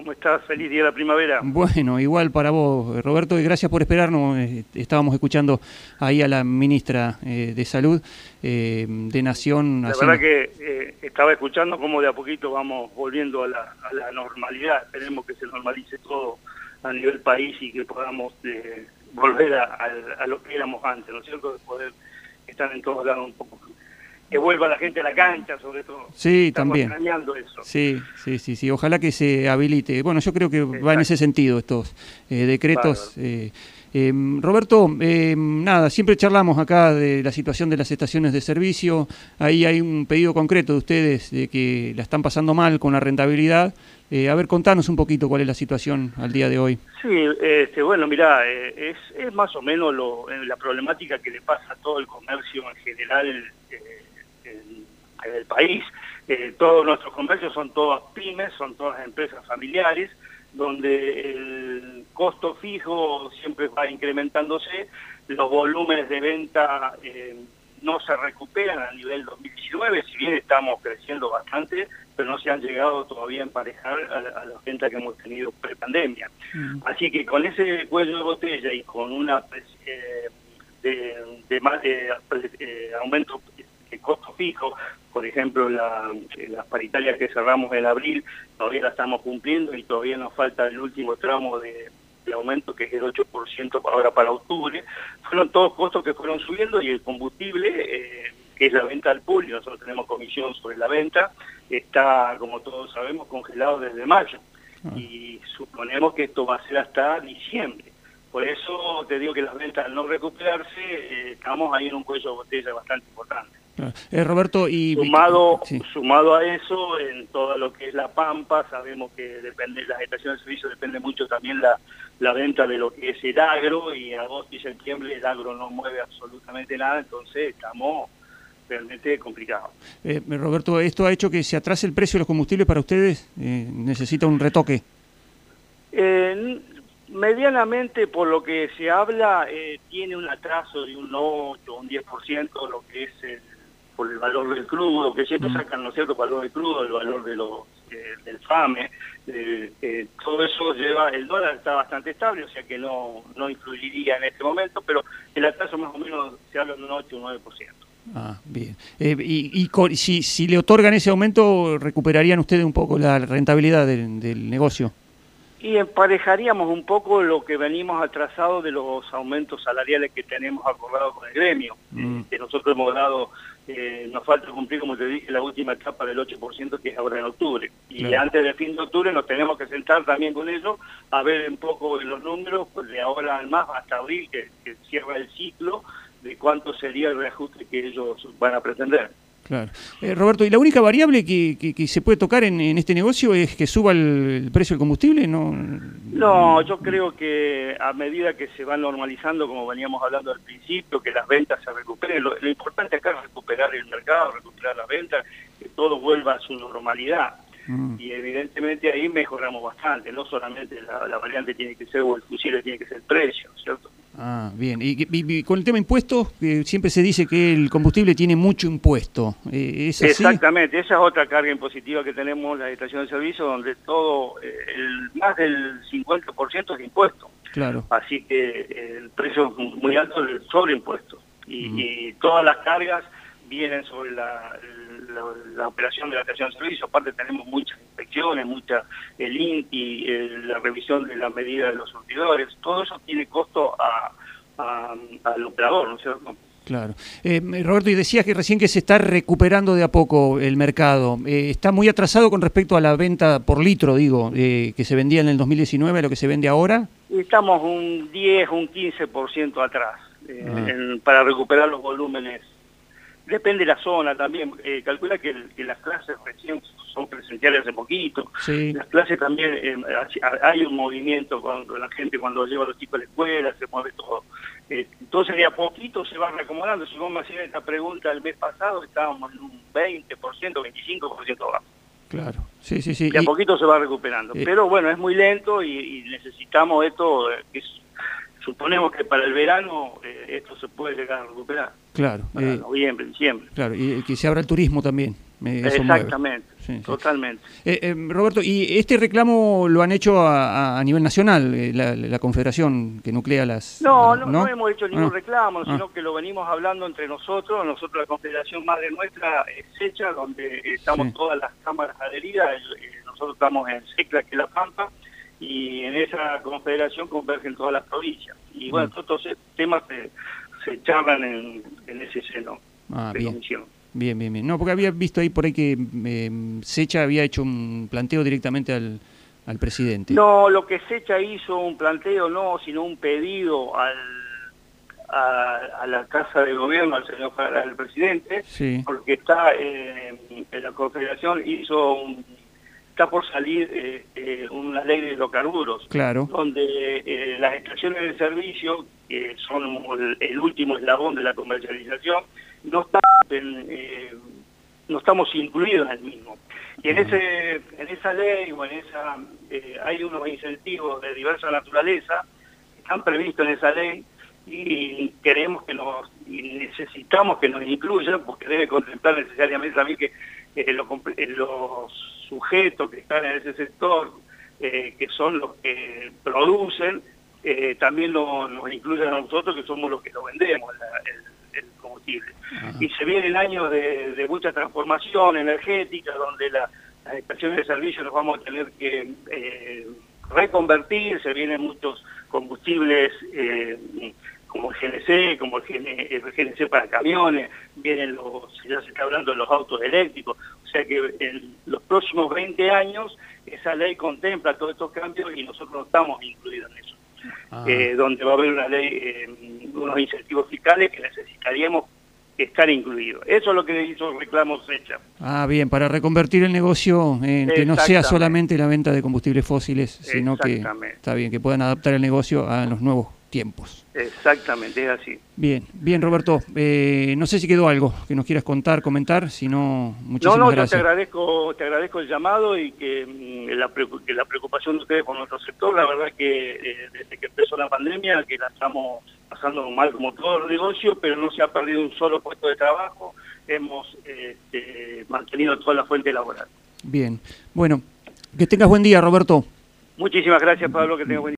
¿Cómo estás? Feliz día de la primavera. Bueno, igual para vos, Roberto, y gracias por esperarnos. Estábamos escuchando ahí a la ministra de Salud de Nación. La Haciendo... verdad que estaba escuchando cómo de a poquito vamos volviendo a la normalidad. Esperemos que se normalice todo a nivel país y que podamos volver a lo que éramos antes, ¿no es cierto? De poder estar en todos lados un poco. Que vuelva la gente a la cancha, sobre todo. Sí, Estamos también. extrañando eso. Sí. Ojalá que se habilite. Bueno, yo creo que va en ese sentido estos decretos. Roberto, nada, siempre charlamos acá de la situación de las estaciones de servicio. Ahí hay un pedido concreto de ustedes de que la están pasando mal con la rentabilidad. A ver, contanos un poquito cuál es la situación al día de hoy. Sí, bueno, mirá, es más o menos la problemática que le pasa a todo el comercio en general en el país. Todos nuestros comercios son todas pymes, son todas empresas familiares, donde el costo fijo siempre va incrementándose, los volúmenes de venta no se recuperan a nivel 2019, si bien estamos creciendo bastante, pero no se han llegado todavía a emparejar a las ventas que hemos tenido pre-pandemia. Así que con ese cuello de botella y con una aumento de costo fijo, por ejemplo, las paritarias que cerramos en abril, todavía la estamos cumpliendo y todavía nos falta el último tramo de aumento, que es el 8% ahora para octubre. Fueron todos costos que fueron subiendo y el combustible, que es la venta al público, nosotros tenemos comisión sobre la venta, está, como todos sabemos, congelado desde mayo. Y suponemos que esto va a ser hasta diciembre. Por eso te digo que las ventas, al no recuperarse, estamos ahí en un cuello de botella bastante importante. Roberto, sumado a eso, en todo lo que es la Pampa, sabemos que depende, las estaciones de servicio depende mucho también la venta de lo que es el agro, y en agosto y septiembre el agro no mueve absolutamente nada, entonces estamos realmente complicados. Roberto, ¿esto ha hecho que se atrase el precio de los combustibles para ustedes? ¿Necesita un retoque? Medianamente, por lo que se habla, tiene un atraso de un 8 o un 10%, lo que es por el valor del crudo, que siempre sacan, ¿no es cierto?, el valor del crudo, el valor de del FAME, todo eso lleva, el dólar está bastante estable, o sea que no influiría en este momento, pero el atraso más o menos se habla de un 8 o un 9%. Ah, bien. Si le otorgan ese aumento, ¿recuperarían ustedes un poco la rentabilidad del negocio? Y emparejaríamos un poco lo que venimos atrasados de los aumentos salariales que tenemos acordados con el gremio. Que nosotros hemos dado, nos falta cumplir, como te dije, la última etapa del 8%, que es ahora en octubre. Y antes del fin de octubre nos tenemos que sentar también con ellos a ver un poco los números, pues de ahora al más hasta abril, que cierra el ciclo, de cuánto sería el reajuste que ellos van a pretender. Claro. Roberto, ¿y la única variable que se puede tocar en este negocio es que suba el precio del combustible? No, yo creo que a medida que se va normalizando, como veníamos hablando al principio, que las ventas se recuperen, lo importante acá es recuperar el mercado, recuperar las ventas, que todo vuelva a su normalidad. Y evidentemente ahí mejoramos bastante, no solamente la variante tiene que ser, o el fusible tiene que ser el precio, ¿cierto? Ah, bien. Y con el tema impuestos, siempre se dice que el combustible tiene mucho impuesto. ¿Es así? Exactamente, esa es otra carga impositiva que tenemos las estaciones de servicio, donde todo, más del 50% es impuesto. Claro. Así que el precio es muy alto del sobreimpuesto. Y todas las cargas vienen sobre la operación de la estación de servicio. Aparte tenemos muchas inspecciones, el INTI, la revisión de la medida de los surtidores, todo eso tiene costo al operador, ¿no es cierto? Claro. Roberto, y decías que recién que se está recuperando de a poco el mercado. ¿Está muy atrasado con respecto a la venta por litro, que se vendía en el 2019 a lo que se vende ahora? Estamos un 10, un 15% atrás para recuperar los volúmenes. Depende de la zona también. Calcula que las clases recién son presenciales hace poquito. Sí. Las clases también, hay un movimiento con la gente cuando lleva a los chicos a la escuela, se mueve todo. Entonces de a poquito se va reacomodando. Si vos me hacías esta pregunta el mes pasado, estábamos en un 20%, 25% abajo. Claro, sí. De a poquito se va recuperando. Pero bueno, es muy lento y necesitamos esto, suponemos que para el verano esto se puede llegar a recuperar. Claro. Para noviembre, diciembre. Claro, y que se abra el turismo también. eso exactamente, mueve. Sí, sí. totalmente. Roberto, ¿y este reclamo lo han hecho a nivel nacional, la confederación que nuclea las... No hemos hecho ningún reclamo, Ah. sino que lo venimos hablando entre nosotros. Nosotros, la confederación madre nuestra es SECHA, donde estamos Sí. todas las cámaras adheridas. Nosotros estamos en SECLA, que es La Pampa, y en esa confederación convergen todas las provincias. Y bueno, todos estos temas se charlan en ese seno de comisión. Bien. No, porque había visto ahí por ahí que SECHA había hecho un planteo directamente al presidente. No, lo que SECHA hizo un planteo, no, sino un pedido a la Casa de Gobierno, al señor al presidente, sí. porque está en la Confederación está por salir una ley de hidrocarburos, claro, donde las estaciones de servicio, que son el último eslabón de la comercialización, no estamos incluidos en el mismo. Y en esa ley o en esa hay unos incentivos de diversa naturaleza que están previstos en esa ley y queremos y necesitamos que nos incluyan, porque debe contemplar necesariamente también que los sujetos que están en ese sector, que son los que producen, también nos incluyan a nosotros, que somos los que lo vendemos, el combustible. Y se vienen años de mucha transformación energética, donde las estaciones de servicio nos vamos a tener que reconvertir. Se vienen muchos combustibles como el GNC, como el GNC para camiones, ya se está hablando de los autos eléctricos. O sea que en los próximos 20 años esa ley contempla todos estos cambios y nosotros no estamos incluidos en eso. Donde va a haber una ley, unos incentivos fiscales que necesitaríamos estar incluidos. Eso es lo que hizo el reclamo SECHA. Bien, para reconvertir el negocio, que no sea solamente la venta de combustibles fósiles, sino que está bien, que puedan adaptar el negocio a los nuevos tiempos. Exactamente, es así. Bien, Roberto, no sé si quedó algo que nos quieras contar, comentar, si no, muchísimas gracias. Te agradezco el llamado y que la preocupación de ustedes por nuestro sector. La verdad que desde que empezó la pandemia, que la estamos pasando mal como todo el negocio, pero no se ha perdido un solo puesto de trabajo. Hemos mantenido toda la fuente laboral. Bien, bueno, que tengas buen día, Roberto. Muchísimas gracias, Pablo, que tengas buen día.